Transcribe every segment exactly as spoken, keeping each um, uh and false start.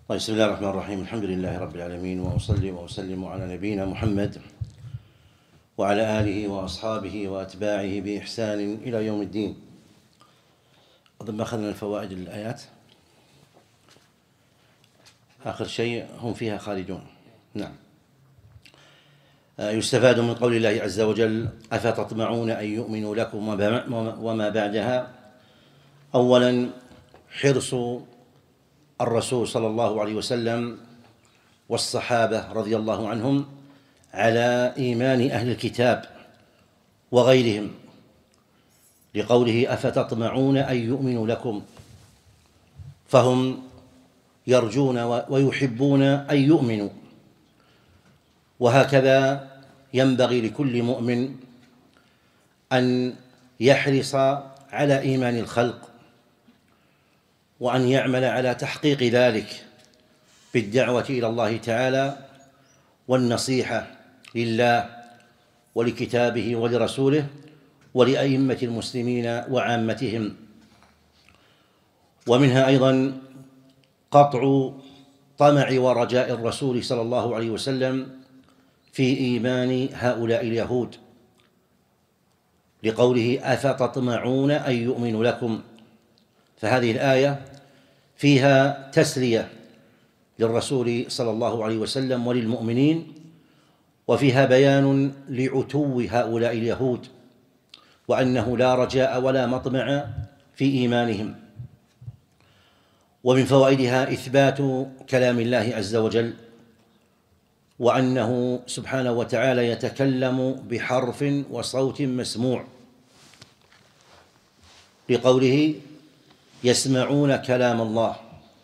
طيب، بسم الله الرحمن الرحيم. الحمد لله رب العالمين، وأصلي وأسلم على نبينا محمد وعلى آله وأصحابه وأتباعه بإحسان إلى يوم الدين. أظن ما أخذنا الفوائد الآيات. آخر شيء هم فيها خالدون. نعم. يستفاد من قول الله عز وجل: أفتطمعون أن يؤمنوا لكم وما بعدها. أولا، حرص الرسول صلى الله عليه وسلم والصحابة رضي الله عنهم على إيمان أهل الكتاب وغيرهم، لقوله: أفتطمعون أن يؤمنوا لكم، فهم يرجون ويحبون أن يؤمنوا. وهكذا ينبغي لكل مؤمن أن يحرص على إيمان الخلق، وأن يعمل على تحقيق ذلك بالدعوة إلى الله تعالى والنصيحة لله ولكتابه ولرسوله ولأئمة المسلمين وعامتهم. ومنها أيضا قطع طمع ورجاء الرسول صلى الله عليه وسلم في إيمان هؤلاء اليهود، لقوله: أفتطمعون أن يؤمنوا لكم. فهذه الآية فيها تسلية للرسول صلى الله عليه وسلم وللمؤمنين، وفيها بيان لعتو هؤلاء اليهود، وأنه لا رجاء ولا مطمع في إيمانهم. ومن فوائدها إثبات كلام الله عز وجل، وأنه سبحانه وتعالى يتكلم بحرف وصوت مسموع، لقوله: يسمعون كلام الله.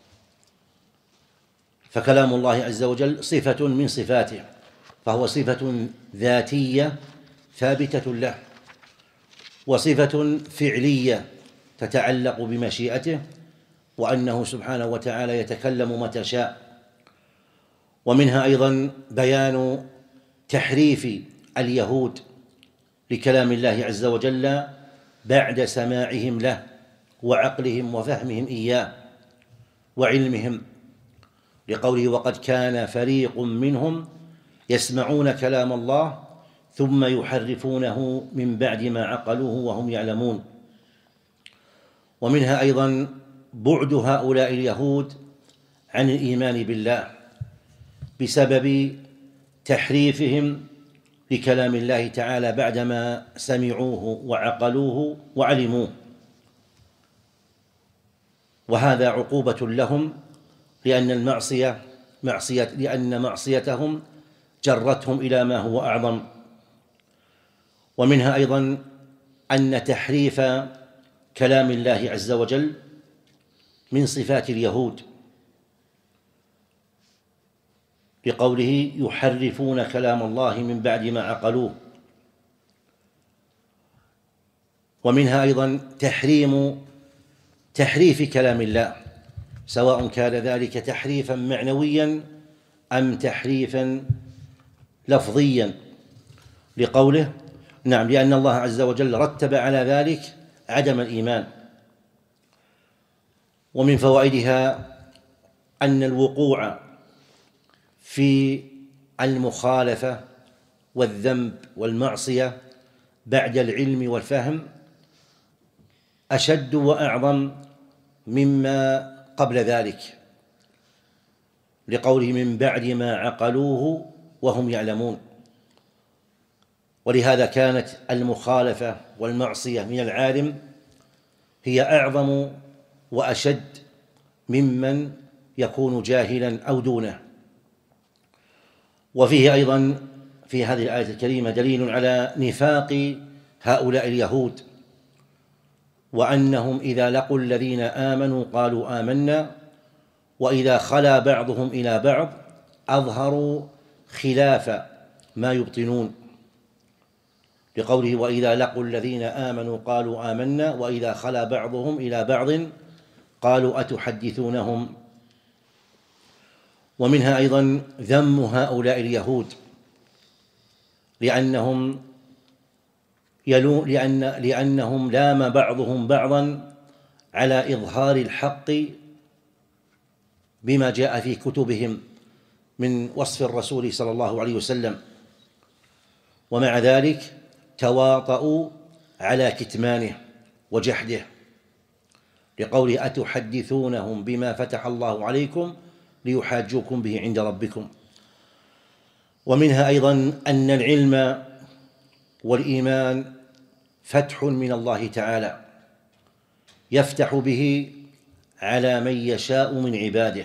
فكلام الله عز وجل صفة من صفاته، فهو صفة ذاتية ثابتة له، وصفة فعلية تتعلق بمشيئته، وأنه سبحانه وتعالى يتكلم متى شاء. ومنها أيضا بيان تحريف اليهود لكلام الله عز وجل بعد سماعهم له وعقلهم وفهمهم إياه وعلمهم، لقوله: وقد كان فريق منهم يسمعون كلام الله ثم يحرفونه من بعد ما عقلوه وهم يعلمون. ومنها أيضا بعد هؤلاء اليهود عن الإيمان بالله بسبب تحريفهم لكلام الله تعالى بعدما سمعوه وعقلوه وعلموه، وهذا عقوبة لهم، لأن المعصية معصية لأن معصيتهم جرتهم إلى ما هو أعظم. ومنها أيضا أن تحريف كلام الله عز وجل من صفات اليهود، لقوله: يحرفون كلام الله من بعد ما عقلوه. ومنها أيضا تحريم تحريف كلام الله، سواء كان ذلك تحريفا معنويا أم تحريفا لفظيا، لقوله: نعم، لأن الله عز وجل رتب على ذلك عدم الإيمان. ومن فوائدها أن الوقوع في المخالفة والذنب والمعصية بعد العلم والفهم أشد وأعظم مما قبل ذلك، لقوله: من بعد ما عقلوه وهم يعلمون. ولهذا كانت المخالفة والمعصية من العالم هي أعظم وأشد ممن يكون جاهلا أو دونه. وفيه أيضا في هذه الآية الكريمة دليل على نفاق هؤلاء اليهود، وأنهم إذا لقوا الذين آمنوا قالوا آمنا، وإذا خلا بعضهم إلى بعض أظهروا خلاف ما يبطنون، لقوله: وإذا لقوا الذين آمنوا قالوا آمنا، وإذا خلا بعضهم إلى بعض قالوا أتحدثونهم. ومنها أيضا ذم هؤلاء اليهود، لأنهم يلو لأن لأنهم لام بعضهم بعضا على إظهار الحق بما جاء في كتبهم من وصف الرسول صلى الله عليه وسلم، ومع ذلك تواطؤوا على كتمانه وجحده، لقوله أتحدثونهم بما فتح الله عليكم ليحاجوكم به عند ربكم. ومنها أيضا أن العلم والإيمان فتح من الله تعالى يفتح به على من يشاء من عباده،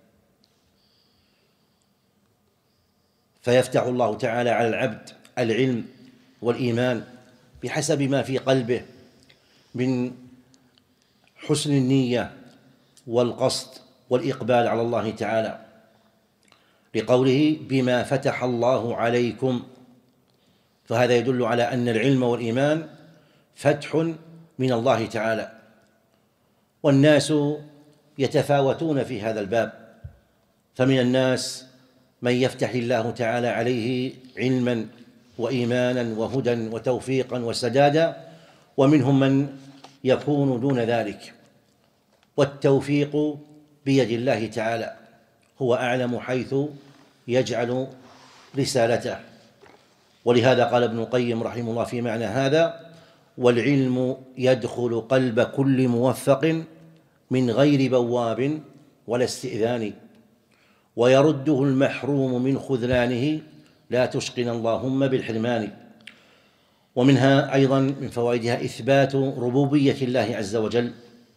فيفتح الله تعالى على العبد العلم والإيمان بحسب ما في قلبه من حسن النية والقصد والإقبال على الله تعالى، لقوله بما فتح الله عليكم، فهذا يدل على أن العلم والإيمان فتح من الله تعالى. والناس يتفاوتون في هذا الباب، فمن الناس من يفتح الله تعالى عليه علما وإيمانا وهدى وتوفيقا وسدادا، ومنهم من يكون دون ذلك، والتوفيق بيد الله تعالى، هو أعلم حيث يجعل رسالته. ولهذا قال ابن القيم رحمه الله في معنى هذا: والعلم يدخل قلب كل موفق من غير بواب ولا استئذان، ويرده المحروم من خذلانه، لا تشقنا اللهم بالحرمان. ومنها أيضا من فوائدها إثبات ربوبية الله عز وجل،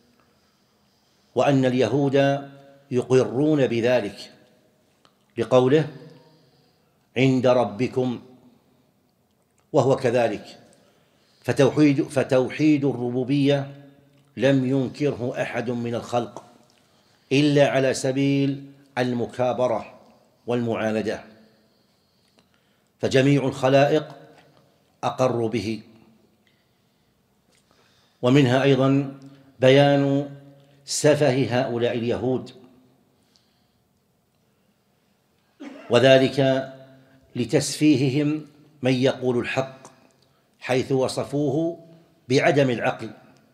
وأن اليهود يقرون بذلك، لقوله عند ربكم، وهو كذلك. فتوحيد, فتوحيد الربوبية لم ينكره أحد من الخلق إلا على سبيل المكابرة والمعاندة، فجميع الخلائق أقروا به. ومنها أيضا بيان سفه هؤلاء اليهود، وذلك لتسفيههم من يقول الحق، حيث وصفوه بعدم العقل.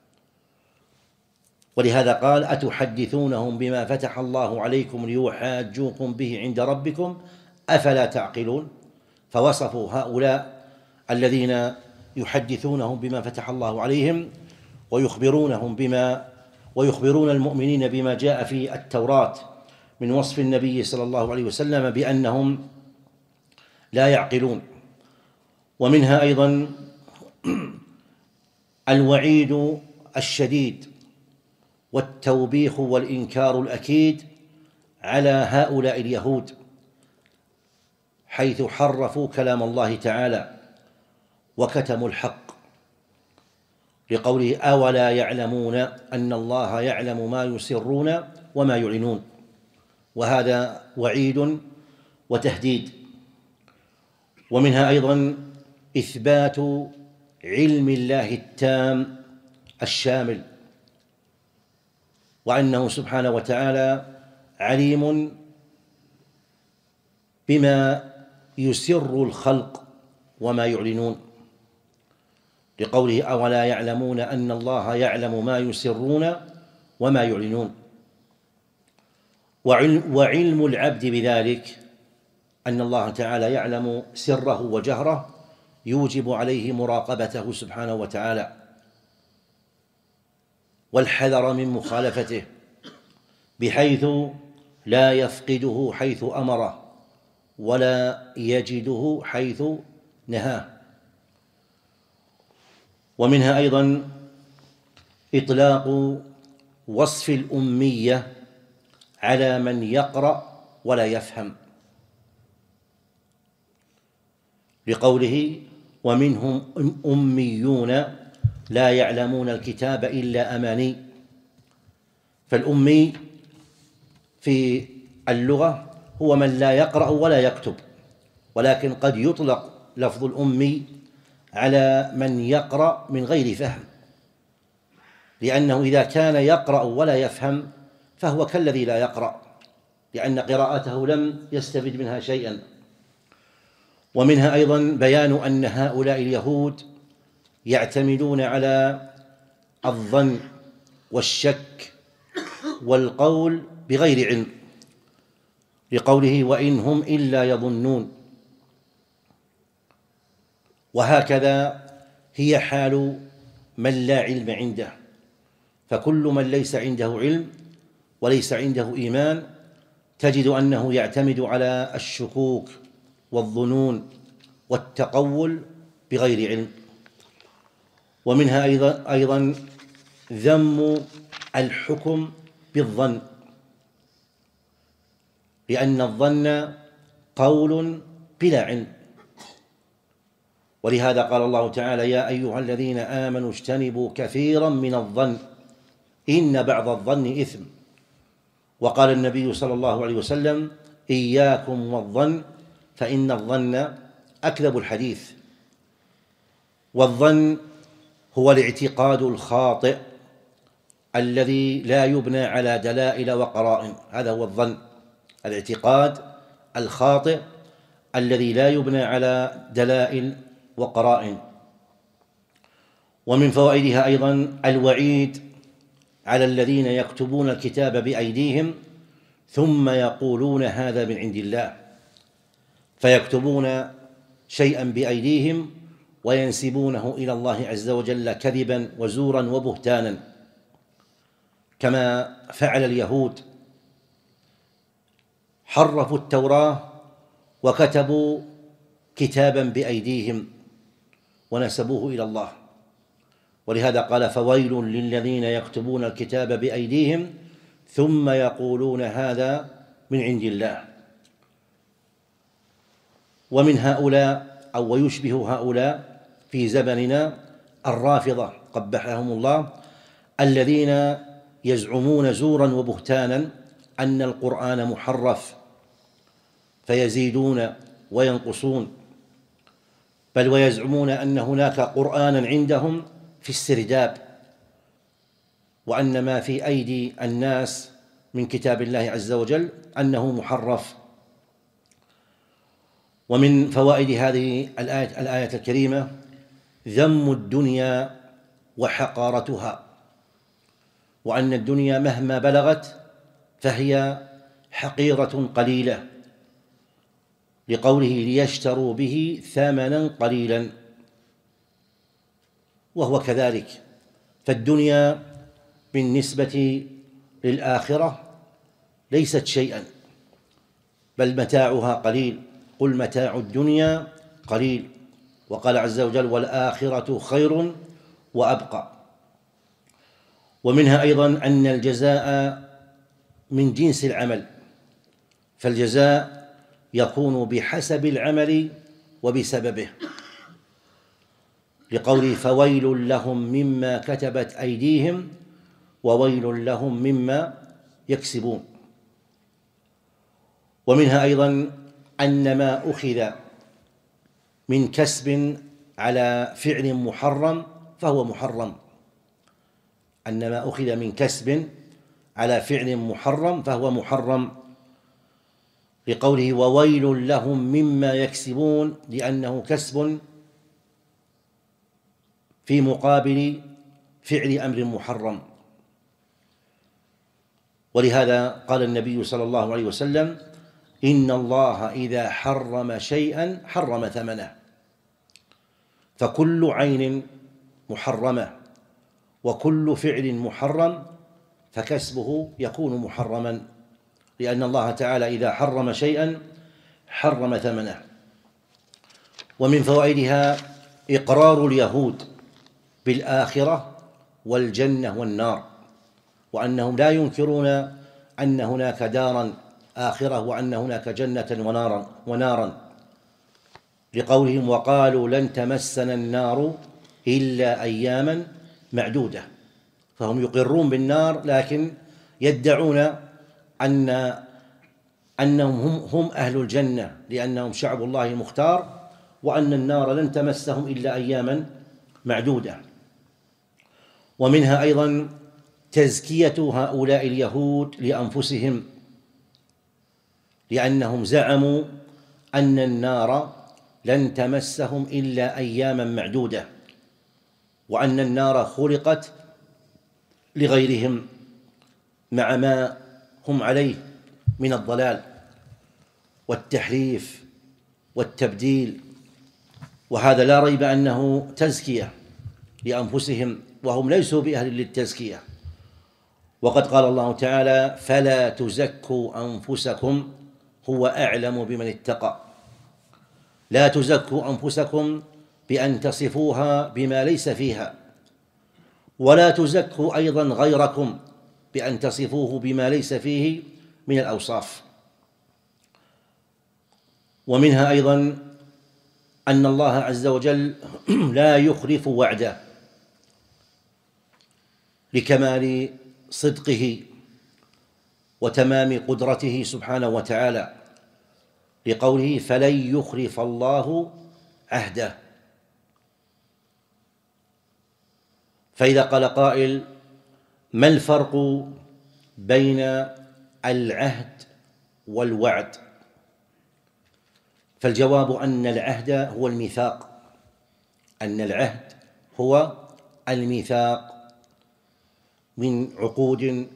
ولهذا قال أتحدثونهم بما فتح الله عليكم ليحاجوكم به عند ربكم أفلا تعقلون، فوصفوا هؤلاء الذين يحدثونهم بما فتح الله عليهم ويخبرونهم بما ويخبرون المؤمنين بما جاء في التوراة من وصف النبي صلى الله عليه وسلم بأنهم لا يعقلون. ومنها أيضا الوعيد الشديد والتوبيخ والإنكار الأكيد على هؤلاء اليهود، حيث حرفوا كلام الله تعالى وكتموا الحق، لقوله أولا يعلمون أن الله يعلم ما يسرون وما يعلنون، وهذا وعيد وتهديد. ومنها أيضا إثبات علم الله التام الشامل، وأنه سبحانه وتعالى عليم بما يسر الخلق وما يعلنون، لقوله أولا يعلمون أن الله يعلم ما يسرون وما يعلنون. وعلم, وعلم العبد بذلك أن الله تعالى يعلم سره وجهره يوجب عليه مراقبته سبحانه وتعالى والحذر من مخالفته، بحيث لا يفقده حيث أمره ولا يجده حيث نهاه. ومنها أيضا إطلاق وصف الأمية على من يقرأ ولا يفهم، لقوله ومنهم أميون لا يعلمون الكتاب إلا أماني. فالأمي في اللغة هو من لا يقرأ ولا يكتب، ولكن قد يطلق لفظ الأمي على من يقرأ من غير فهم، لأنه إذا كان يقرأ ولا يفهم فهو كالذي لا يقرأ، لأن قراءته لم يستفد منها شيئا. ومنها أيضا بيان أن هؤلاء اليهود يعتمدون على الظن والشك والقول بغير علم، لقوله وإن هم إلا يظنون. وهكذا هي حال من لا علم عنده، فكل من ليس عنده علم وليس عنده إيمان تجد أنه يعتمد على الشكوك والظنون والتقول بغير علم. ومنها أيضا, أيضا ذم الحكم بالظن، لأن الظن قول بلا علم. ولهذا قال الله تعالى يا أيها الذين آمنوا اجتنبوا كثيرا من الظن إن بعض الظن إثم. وقال النبي صلى الله عليه وسلم إياكم والظن فإن الظن أكذب الحديث. والظن هو الاعتقاد الخاطئ الذي لا يبنى على دلائل وقرائن، هذا هو الظن، الاعتقاد الخاطئ الذي لا يبنى على دلائل وقرائن. ومن فوائدها أيضا الوعيد على الذين يكتبون الكتاب بأيديهم ثم يقولون هذا من عند الله، فيكتبون شيئا بأيديهم وينسبونه إلى الله عز وجل كذبا وزورا وبهتانا، كما فعل اليهود، حرفوا التوراة وكتبوا كتابا بأيديهم ونسبوه إلى الله. ولهذا قال فويل للذين يكتبون الكتاب بأيديهم ثم يقولون هذا من عند الله. ومن هؤلاء أو ويشبه هؤلاء في زمننا الرافضة قبحهم الله، الذين يزعمون زورا وبهتانا أن القرآن محرف فيزيدون وينقصون، بل ويزعمون أن هناك قرآنا عندهم في السرداب، وأن ما في أيدي الناس من كتاب الله عز وجل أنه محرف. ومن فوائد هذه الآية, الآية الكريمة ذم الدنيا وحقارتها، وأن الدنيا مهما بلغت فهي حقيرة قليلة، لقوله ليشتروا به ثمنا قليلا، وهو كذلك. فالدنيا بالنسبة للآخرة ليست شيئا، بل متاعها قليل، قل متاع الدنيا قليل. وقال عز وجل والآخرة خير وأبقى. ومنها أيضا أن الجزاء من جنس العمل، فالجزاء يكون بحسب العمل وبسببه، لقوله فويل لهم مما كتبت أيديهم وويل لهم مما يكسبون. ومنها أيضا أن ما أخذ من كسب على فعل محرم فهو محرم، أن ما أخذ من كسب على فعل محرم فهو محرم، لقوله وويل لهم مما يكسبون، لأنه كسب في مقابل فعل أمر محرم. ولهذا قال النبي صلى الله عليه وسلم إن الله إذا حرم شيئا حرم ثمنه، فكل عين محرمة وكل فعل محرم فكسبه يكون محرما، لأن الله تعالى إذا حرم شيئا حرم ثمنه. ومن فوائدها إقرار اليهود بالآخرة والجنة والنار، وأنهم لا ينكرون أن هناك دارا آخرة وأن هناك جنة ونارا ونارا لقولهم وقالوا لن تمسنا النار إلا أياما معدودة. فهم يقرون بالنار لكن يدعون أن أنهم هم, هم أهل الجنة لأنهم شعب الله المختار، وأن النار لن تمسهم إلا أياما معدودة. ومنها أيضا تزكية هؤلاء اليهود لأنفسهم، لأنهم زعموا أن النار لن تمسهم إلا أياما معدودة، وأن النار خلقت لغيرهم مع ما هم عليه من الضلال. والتحريف والتبديل، وهذا لا ريب أنه تزكية لأنفسهم وهم ليسوا بأهل للتزكية. وقد قال الله تعالى: فلا تزكوا أنفسكم هو أعلم بمن اتقى. لا تزكوا أنفسكم بأن تصفوها بما ليس فيها، ولا تزكوا أيضا غيركم بأن تصفوه بما ليس فيه من الأوصاف. ومنها أيضا أن الله عز وجل لا يخلف وعده لكمال صدقه وتمام قدرته سبحانه وتعالى، لقوله: فلن يخلف الله عهده. فإذا قال قائل: ما الفرق بين العهد والوعد؟ فالجواب أن العهد هو الميثاق، أن العهد هو الميثاق من عقود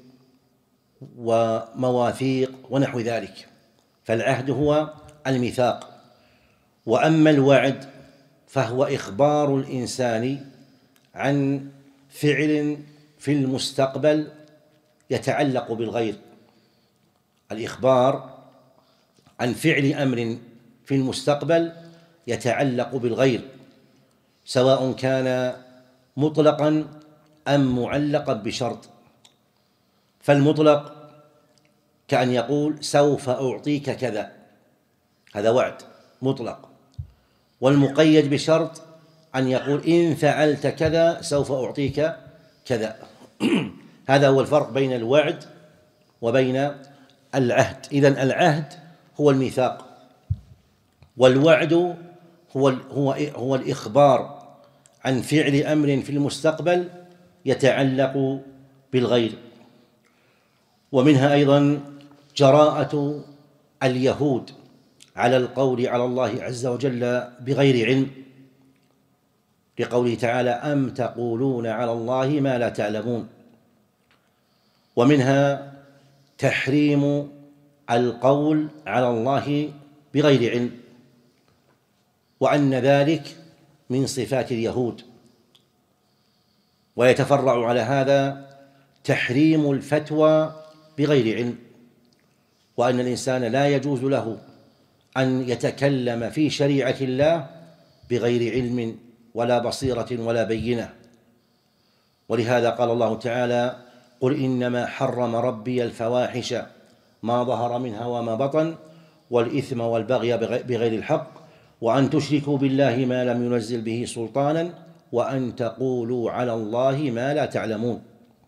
ومواثيق ونحو ذلك، فالعهد هو الميثاق. وأما الوعد فهو إخبار الإنسان عن فعل في المستقبل يتعلق بالغير، الإخبار عن فعل أمر في المستقبل يتعلق بالغير، سواء كان مطلقا أم معلقا بشرط. فالمطلق كأن يقول: سوف أعطيك كذا، هذا وعد مطلق. والمقيد بشرط أن يقول: إن فعلت كذا سوف أعطيك كذا. هذا هو الفرق بين الوعد وبين العهد. إذن العهد هو الميثاق، والوعد هو هو هو الإخبار عن فعل أمر في المستقبل يتعلق بالغير. ومنها أيضا جراءة اليهود على القول على الله عز وجل بغير علم، لقوله تعالى: أم تقولون على الله ما لا تعلمون. ومنها تحريم القول على الله بغير علم، وأن ذلك من صفات اليهود. ويتفرع على هذا تحريم الفتوى بغير علم، وأن الإنسان لا يجوز له أن يتكلم في شريعة الله بغير علم ولا بصيرة ولا بينة. ولهذا قال الله تعالى: قل إنما حرم ربي الفواحش ما ظهر منها وما بطن والإثم والبغي بغير الحق وأن تشركوا بالله ما لم ينزل به سلطانا وأن تقولوا على الله ما لا تعلمون.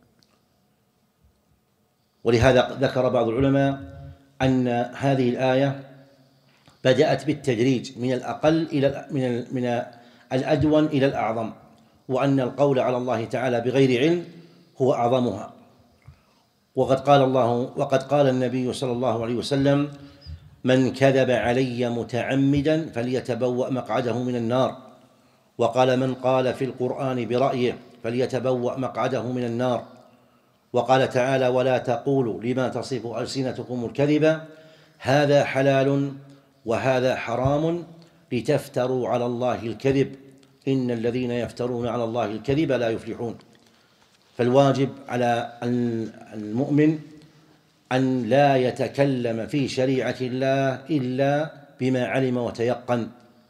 ولهذا ذكر بعض العلماء أن هذه الآية بدأت بالتدريج من الأقل إلى من من الأدون إلى الأعظم، وأن القول على الله تعالى بغير علم هو أعظمها. وقد قال الله وقد قال النبي صلى الله عليه وسلم: من كذب علي متعمدا فليتبوأ مقعده من النار. وقال: من قال في القرآن برأيه فليتبوأ مقعده من النار. وقال تعالى: ولا تقولوا لما تصف ألسنتكم الكذب هذا حلال وهذا حرام لتفتروا على الله الكذب إن الذين يفترون على الله الكذب لا يفلحون. فالواجب على المؤمن أن لا يتكلم في شريعة الله إلا بما علم وتيقن،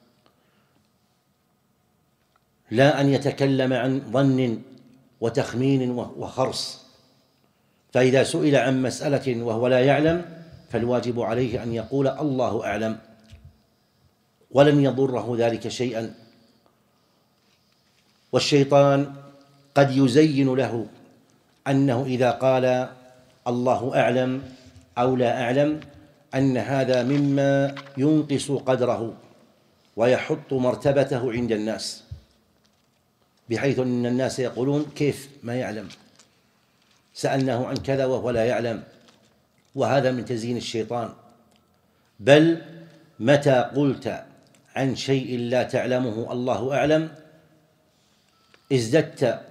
لا أن يتكلم عن ظن وتخمين وخرص. فإذا سئل عن مسألة وهو لا يعلم فالواجب عليه أن يقول: الله أعلم، ولن يضره ذلك شيئا. والشيطان قد يزين له أنه إذا قال الله أعلم أو لا أعلم أن هذا مما ينقص قدره ويحط مرتبته عند الناس، بحيث أن الناس يقولون: كيف ما يعلم؟ سألناه عن كذا وهو لا يعلم. وهذا من تزيين الشيطان. بل متى قلت عن شيء لا تعلمه الله أعلم ازددت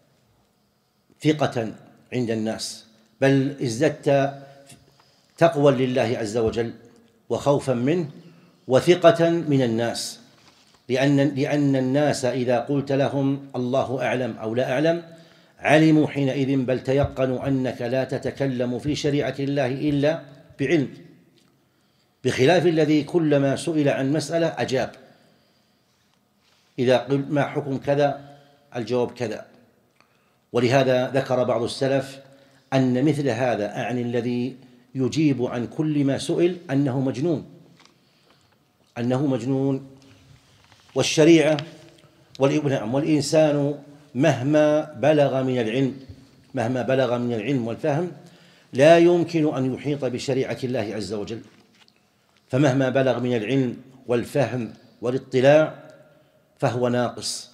ثقة عند الناس، بل ازددت تقوى لله عز وجل وخوفا منه وثقة من الناس، لأن لأن الناس إذا قلت لهم الله أعلم أو لا أعلم علموا حينئذ بل تيقنوا أنك لا تتكلم في شريعة الله إلا بعلم، بخلاف الذي كلما سئل عن مسألة أجاب. إذا قلت ما حكم كذا الجواب كذا. ولهذا ذكر بعض السلف أن مثل هذا أعني الذي يجيب عن كل ما سئل أنه مجنون أنه مجنون والشريعة والإنسان مهما بلغ من العلم مهما بلغ من العلم والفهم لا يمكن أن يحيط بشريعة الله عز وجل، فمهما بلغ من العلم والفهم والاطلاع فهو ناقص.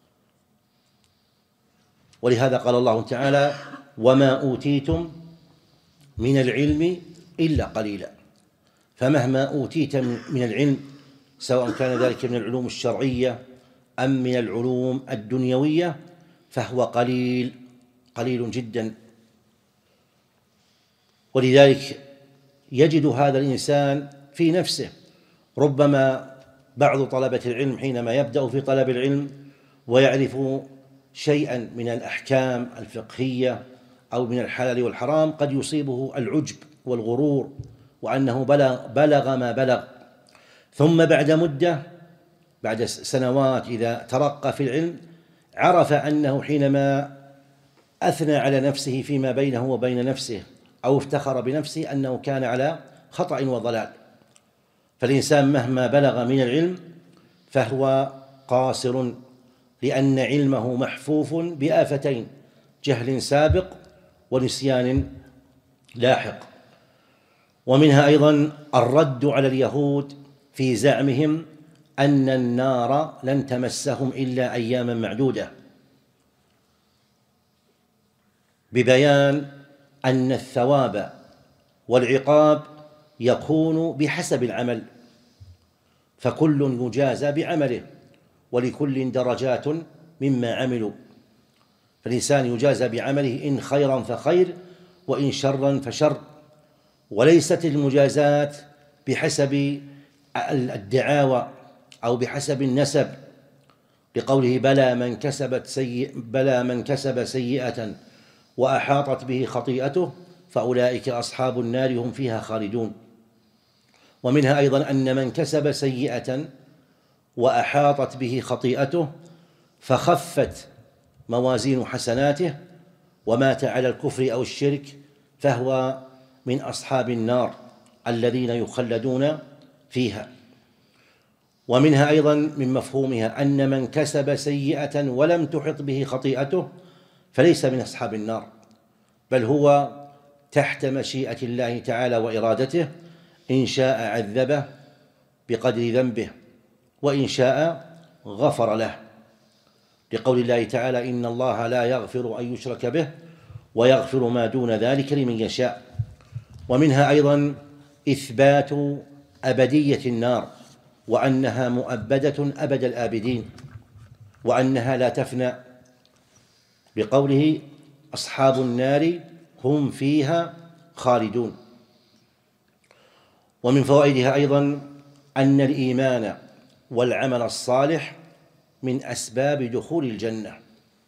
ولهذا قال الله تعالى: وما أوتيتم من العلم إلا قليلا. فمهما أوتيت من العلم سواء كان ذلك من العلوم الشرعية أم من العلوم الدنيوية فهو قليل قليل جدا. ولذلك يجد هذا الإنسان في نفسه، ربما بعض طلبة العلم حينما يبدأ في طلب العلم ويعرف شيئا من الأحكام الفقهية أو من الحلال والحرام قد يصيبه العجب والغرور وأنه بلغ, بلغ ما بلغ، ثم بعد مدة بعد سنوات إذا ترقى في العلم عرف أنه حينما أثنى على نفسه فيما بينه وبين نفسه أو افتخر بنفسه أنه كان على خطأ وضلال. فالإنسان مهما بلغ من العلم فهو قاصر، لأن علمه محفوف بآفتين: جهل سابق ونسيان لاحق. ومنها أيضا الرد على اليهود في زعمهم أن النار لن تمسهم إلا أياما معدودة، ببيان أن الثواب والعقاب يكون بحسب العمل، فكل يجازى بعمله ولكل درجات مما عملوا. فالإنسان يجازى بعمله إن خيرا فخير وإن شرا فشر، وليست المجازات بحسب الدعاوى أو بحسب النسب، لقوله: بلى من كسبت سيئة بلى من كسب سيئة وأحاطت به خطيئته فأولئك أصحاب النار هم فيها خالدون. ومنها أيضا أن من كسب سيئة وأحاطت به خطيئته فخفت موازين حسناته ومات على الكفر أو الشرك فهو من أصحاب النار الذين يخلدون فيها. ومنها أيضا من مفهومها أن من كسب سيئة ولم تحط به خطيئته فليس من أصحاب النار، بل هو تحت مشيئة الله تعالى وإرادته، إن شاء عذبه بقدر ذنبه وإن شاء غفر له، لقول الله تعالى: إن الله لا يغفر أن يشرك به ويغفر ما دون ذلك لمن يشاء. ومنها أيضا إثبات أبدية النار، وأنها مؤبدة أبد الآبدين، وأنها لا تفنى، بقوله: أصحاب النار هم فيها خالدون. ومن فوائدها أيضا أن الإيمان والعمل الصالح من أسباب دخول الجنة،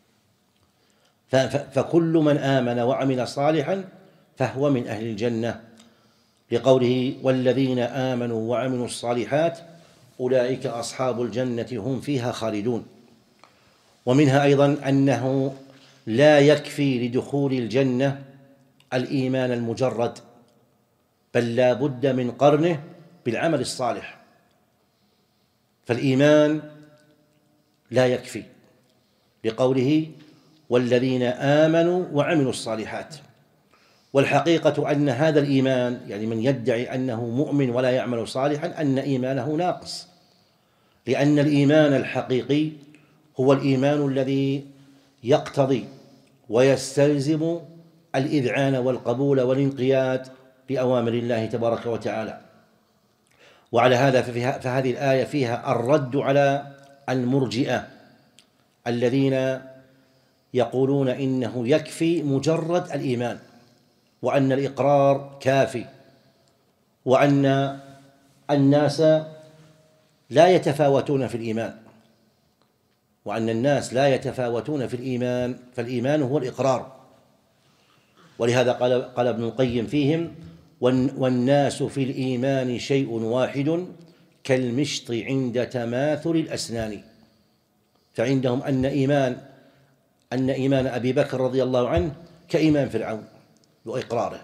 فكل من آمن وعمل صالحا فهو من أهل الجنة، لقوله: والذين آمنوا وعملوا الصالحات أولئك أصحاب الجنة هم فيها خالدون. ومنها أيضا أنه لا يكفي لدخول الجنة الإيمان المجرد، بل لا بد من قرنه بالعمل الصالح، فالإيمان لا يكفي، لقوله: والذين آمنوا وعملوا الصالحات. والحقيقة أن هذا الإيمان، يعني من يدعي أنه مؤمن ولا يعمل صالحا، أن إيمانه ناقص، لأن الإيمان الحقيقي هو الإيمان الذي يقتضي ويستلزم الإذعان والقبول والانقياد لأوامر الله تبارك وتعالى. وعلى هذا فهذه الآية فيها الرد على المرجئة الذين يقولون إنه يكفي مجرد الإيمان، وأن الإقرار كافي، وأن الناس لا يتفاوتون في الإيمان، وأن الناس لا يتفاوتون في الإيمان، فالإيمان هو الإقرار. ولهذا قال, قال ابن القيم فيهم: والناس في الإيمان شيء واحد كالمشط عند تماثل الأسنان. فعندهم أن إيمان أن إيمان أبي بكر رضي الله عنه كإيمان فرعون وإقراره.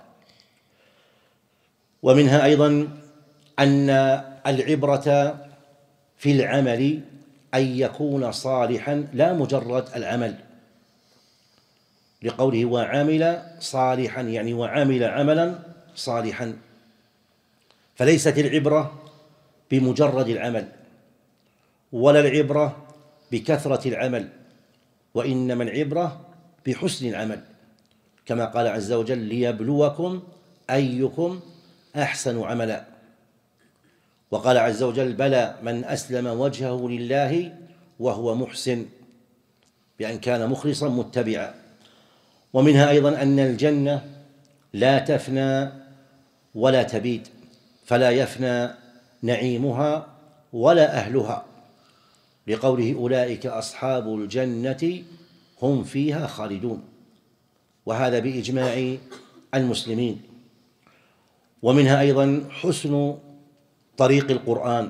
ومنها أيضا أن العبرة في العمل أن يكون صالحا لا مجرد العمل، لقوله وعمل صالحا، يعني وعمل عملا صالحا. فليست العبرة بمجرد العمل، ولا العبرة بكثرة العمل، وإنما العبرة بحسن العمل، كما قال عز وجل: ليبلوكم أيكم أحسن عملا. وقال عز وجل: بلى من أسلم وجهه لله وهو محسن، بأن كان مخلصا متبعا. ومنها أيضا أن الجنة لا تفنى ولا تبيد، فلا يفنى نعيمها ولا أهلها، لقوله: أولئك أصحاب الجنة هم فيها خالدون، وهذا بإجماع المسلمين. ومنها أيضا حسن طريق القرآن،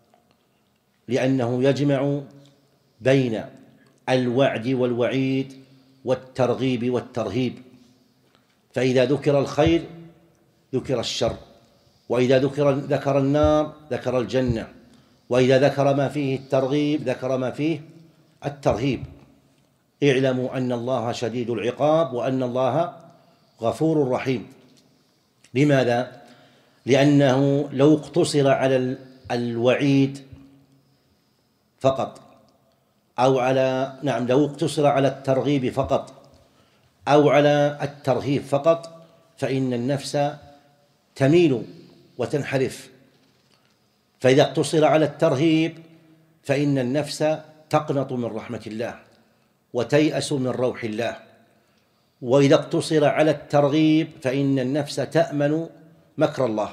لأنه يجمع بين الوعد والوعيد والترغيب والترهيب، فإذا ذكر الخير ذكر الشر، وإذا ذكر ذكر النار ذكر الجنة، وإذا ذكر ما فيه الترغيب ذكر ما فيه الترهيب. اعلموا أن الله شديد العقاب وأن الله غفور رحيم. لماذا؟ لأنه لو اقتصر على الوعيد فقط، أو على نعم لو اقتصر على الترغيب فقط أو على الترهيب فقط، فإن النفس تميل وتنحرف. فإذا اقتصر على الترهيب فإن النفس تقنط من رحمة الله وتيأس من روح الله، وإذا اقتصر على الترغيب فإن النفس تأمن مكر الله،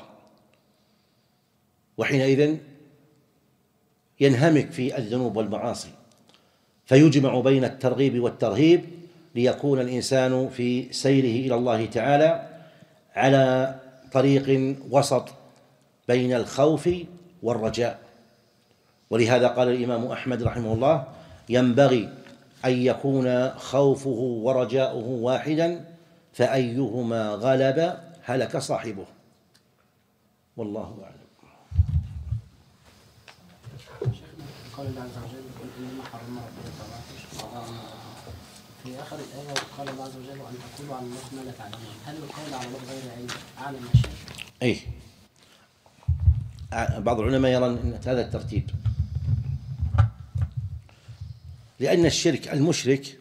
وحينئذ ينهمك في الذنوب والمعاصي. فيجمع بين الترغيب والترهيب ليكون الإنسان في سيره إلى الله تعالى على طريق وسط بين الخوف والرجاء. ولهذا قال الإمام أحمد رحمه الله: ينبغي أن يكون خوفه ورجاؤه واحدا، فأيهما غلب هلك صاحبه. والله أعلم. قال الله عز وجل: قل إنما حرم ربي الفواحش. في آخر الآية قال الله عز وجل: وأن تقولوا على الله ما لا تعلمون. هل القول على الله غير علم أعلى من الشرك؟ أي بعض العلماء يرى أن هذا الترتيب، لأن الشرك المشرك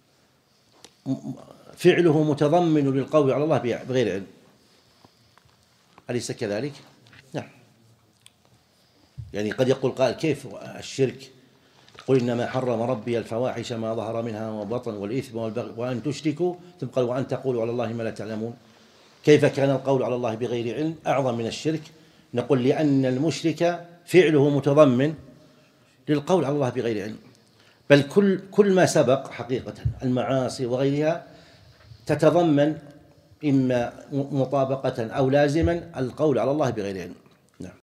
فعله متضمن للقول على الله بغير علم، أليس كذلك؟ نعم. يعني قد يقول قائل: كيف الشرك؟ قل إنما حرم ربي الفواحش ما ظهر منها وبطن والإثم والبغي وأن تشركوا، ثم قال: وأن تقولوا على الله ما لا تعلمون. كيف كان القول على الله بغير علم أعظم من الشرك؟ نقول: لأن المشرك فعله متضمن للقول على الله بغير علم، بل كل كل ما سبق حقيقة المعاصي وغيرها تتضمن إما مطابقة أو لازما القول على الله بغير علم.